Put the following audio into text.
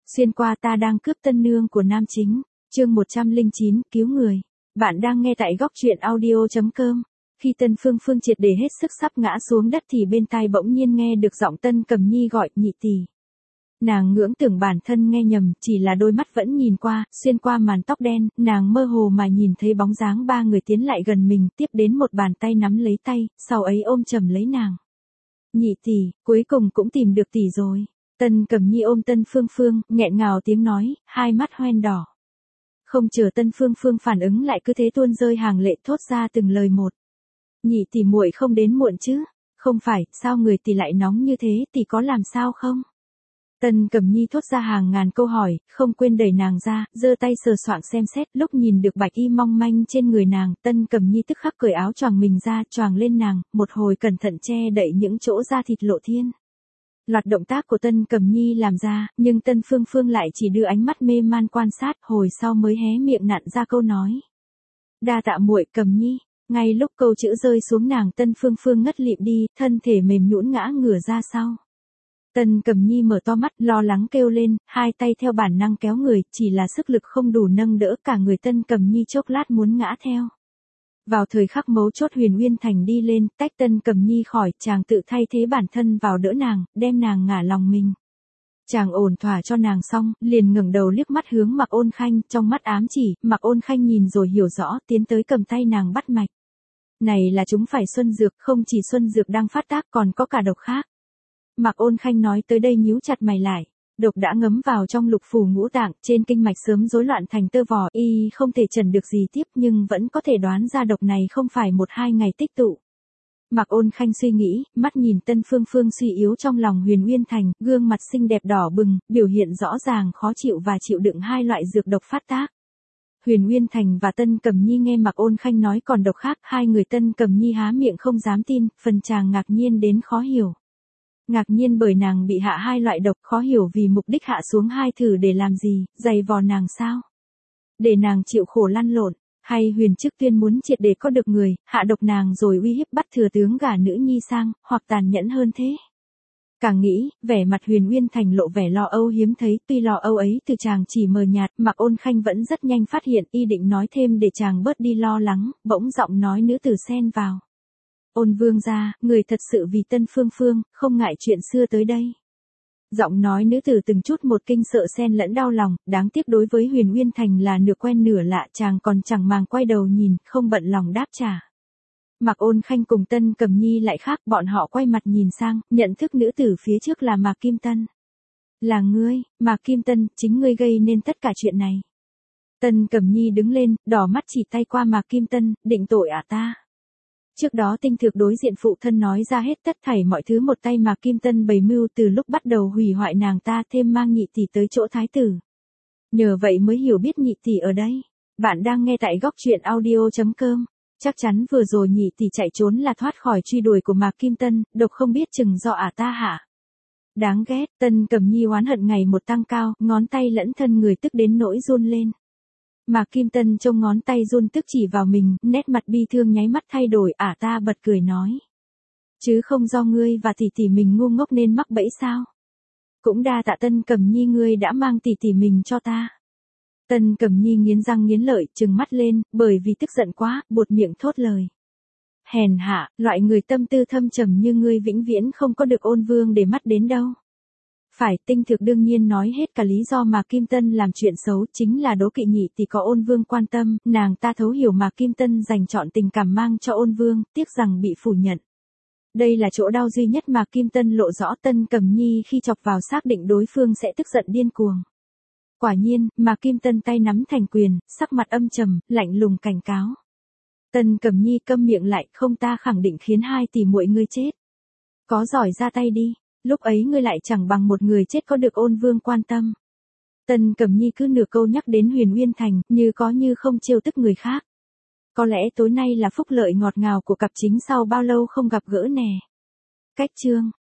Xuyên qua ta đang cướp tân nương của nam chính. Chương 109, cứu người. Bạn đang nghe tại góc truyện audio.com. Khi Tân Phương Phương triệt để hết sức sắp ngã xuống đất thì bên tai bỗng nhiên nghe được giọng Tân Cầm Nhi gọi, nhị tỷ. Nàng ngưỡng tưởng bản thân nghe nhầm, chỉ là đôi mắt vẫn nhìn qua, xuyên qua màn tóc đen, nàng mơ hồ mà nhìn thấy bóng dáng ba người tiến lại gần mình, tiếp đến một bàn tay nắm lấy tay, sau ấy ôm chầm lấy nàng. Nhị tỷ, cuối cùng cũng tìm được tỷ rồi. Tân Cầm Nhi ôm Tân Phương Phương, nghẹn ngào tiếng nói, hai mắt hoen đỏ. Không chờ Tân Phương Phương phản ứng lại cứ thế tuôn rơi hàng lệ thốt ra từng lời một. Nhị tỷ muội không đến muộn chứ? Không phải, sao người tỷ lại nóng như thế, tỷ có làm sao không? Tân Cầm Nhi thốt ra hàng ngàn câu hỏi, không quên đẩy nàng ra, giơ tay sờ soạng xem xét, lúc nhìn được bạch y mong manh trên người nàng, Tân Cầm Nhi tức khắc cởi áo choàng mình ra, choàng lên nàng, một hồi cẩn thận che đậy những chỗ da thịt lộ thiên. Loạt động tác của Tân Cầm Nhi làm ra, nhưng Tân Phương Phương lại chỉ đưa ánh mắt mê man quan sát, hồi sau mới hé miệng nặn ra câu nói. Đa tạ muội Cầm Nhi. Ngay lúc câu chữ rơi xuống nàng Tân Phương Phương ngất lịm đi, thân thể mềm nhũn ngã ngửa ra sau. Tân Cầm Nhi mở to mắt, lo lắng kêu lên, hai tay theo bản năng kéo người, chỉ là sức lực không đủ nâng đỡ, cả người Tân Cầm Nhi chốc lát muốn ngã theo. Vào thời khắc mấu chốt Huyền Uyên Thành đi lên, tách Tân Cầm Nhi khỏi, chàng tự thay thế bản thân vào đỡ nàng, đem nàng ngả lòng mình. Chàng ổn thỏa cho nàng xong, liền ngẩng đầu liếc mắt hướng Mạc Ôn Khanh, trong mắt ám chỉ, Mạc Ôn Khanh nhìn rồi hiểu rõ, tiến tới cầm tay nàng bắt mạch. Này là chúng phải xuân dược, không chỉ xuân dược đang phát tác còn có cả độc khác. Mạc Ôn Khanh nói tới đây nhíu chặt mày lại. Độc đã ngấm vào trong lục phủ ngũ tạng, trên kinh mạch sớm rối loạn thành tơ vò, y không thể chẩn được gì tiếp nhưng vẫn có thể đoán ra độc này không phải 1-2 ngày tích tụ. Mạc Ôn Khanh suy nghĩ, mắt nhìn Tân Phương Phương suy yếu trong lòng Huyền Uyên Thành, gương mặt xinh đẹp đỏ bừng, biểu hiện rõ ràng khó chịu và chịu đựng hai loại dược độc phát tác. Huyền Uyên Thành và Tân Cầm Nhi nghe Mạc Ôn Khanh nói còn độc khác, hai người Tân Cầm Nhi há miệng không dám tin, phần chàng ngạc nhiên đến khó hiểu. Ngạc nhiên bởi nàng bị hạ hai loại độc, khó hiểu vì mục đích hạ xuống hai thử để làm gì, giày vò nàng sao? Để nàng chịu khổ lăn lộn, hay Huyền Chức Tuyên muốn triệt để có được người, hạ độc nàng rồi uy hiếp bắt thừa tướng gả nữ nhi sang, hoặc tàn nhẫn hơn thế? Càng nghĩ, vẻ mặt Huyền Uyên Thành lộ vẻ lo âu hiếm thấy, tuy lo âu ấy từ chàng chỉ mờ nhạt, Mạc Ôn Khanh vẫn rất nhanh phát hiện, y định nói thêm để chàng bớt đi lo lắng, bỗng giọng nói nữ tử xen vào. Ôn vương gia, người thật sự vì Tân Phương Phương, không ngại chuyện xưa tới đây. Giọng nói nữ tử từng chút một kinh sợ xen lẫn đau lòng, đáng tiếc đối với Huyền Uyên Thành là nửa quen nửa lạ, chàng còn chẳng màng quay đầu nhìn, không bận lòng đáp trả. Mạc Ôn Khanh cùng Tân Cầm Nhi lại khác, bọn họ quay mặt nhìn sang, nhận thức nữ tử phía trước là Mạc Kim Tân. Là ngươi, Mạc Kim Tân, chính ngươi gây nên tất cả chuyện này. Tân Cầm Nhi đứng lên, đỏ mắt chỉ tay qua Mạc Kim Tân, định tội ta. Trước đó Tinh Thược đối diện phụ thân nói ra hết tất thảy mọi thứ, một tay Mạc Kim Tân bày mưu từ lúc bắt đầu hủy hoại nàng ta, thêm mang nhị tỷ tới chỗ thái tử. Nhờ vậy mới hiểu biết nhị tỷ ở đây. Bạn đang nghe tại góc truyện audio.com. Chắc chắn vừa rồi nhị tỷ chạy trốn là thoát khỏi truy đuổi của Mạc Kim Tân, độc không biết chừng do ta hạ. Đáng ghét, Tân Cầm Nhi oán hận ngày một tăng cao, ngón tay lẫn thân người tức đến nỗi run lên. Mạc Kim Tân trông ngón tay run tức chỉ vào mình, nét mặt bi thương nháy mắt thay đổi, ta bật cười nói. Chứ không do ngươi và tỷ tỷ mình ngu ngốc nên mắc bẫy sao? Cũng đa tạ Tân Cầm Nhi ngươi đã mang tỷ tỷ mình cho ta. Tân Cầm Nhi nghiến răng nghiến lợi, trừng mắt lên, bởi vì tức giận quá, buột miệng thốt lời. Hèn hạ, loại người tâm tư thâm trầm như ngươi vĩnh viễn không có được Ôn vương để mắt đến đâu. Phải, Tinh Thược đương nhiên nói hết cả lý do mà Kim Tân làm chuyện xấu, chính là đố kỵ nhị tỷ có Ôn vương quan tâm, nàng ta thấu hiểu mà Kim Tân dành chọn tình cảm mang cho Ôn vương, tiếc rằng bị phủ nhận. Đây là chỗ đau duy nhất mà Kim Tân lộ rõ. Tân Cầm Nhi khi chọc vào xác định đối phương sẽ tức giận điên cuồng. Quả nhiên, mà Kim Tân tay nắm thành quyền, sắc mặt âm trầm, lạnh lùng cảnh cáo. Tân Cầm Nhi câm miệng lại, không, ta khẳng định khiến hai tỷ muội ngươi chết. Có giỏi ra tay đi, lúc ấy ngươi lại chẳng bằng một người chết có được Ôn vương quan tâm. Tân Cầm Nhi cứ nửa câu nhắc đến Huyền Uyên Thành, như có như không trêu tức người khác. Có lẽ tối nay là phúc lợi ngọt ngào của cặp chính sau bao lâu không gặp gỡ nè. Cách chương.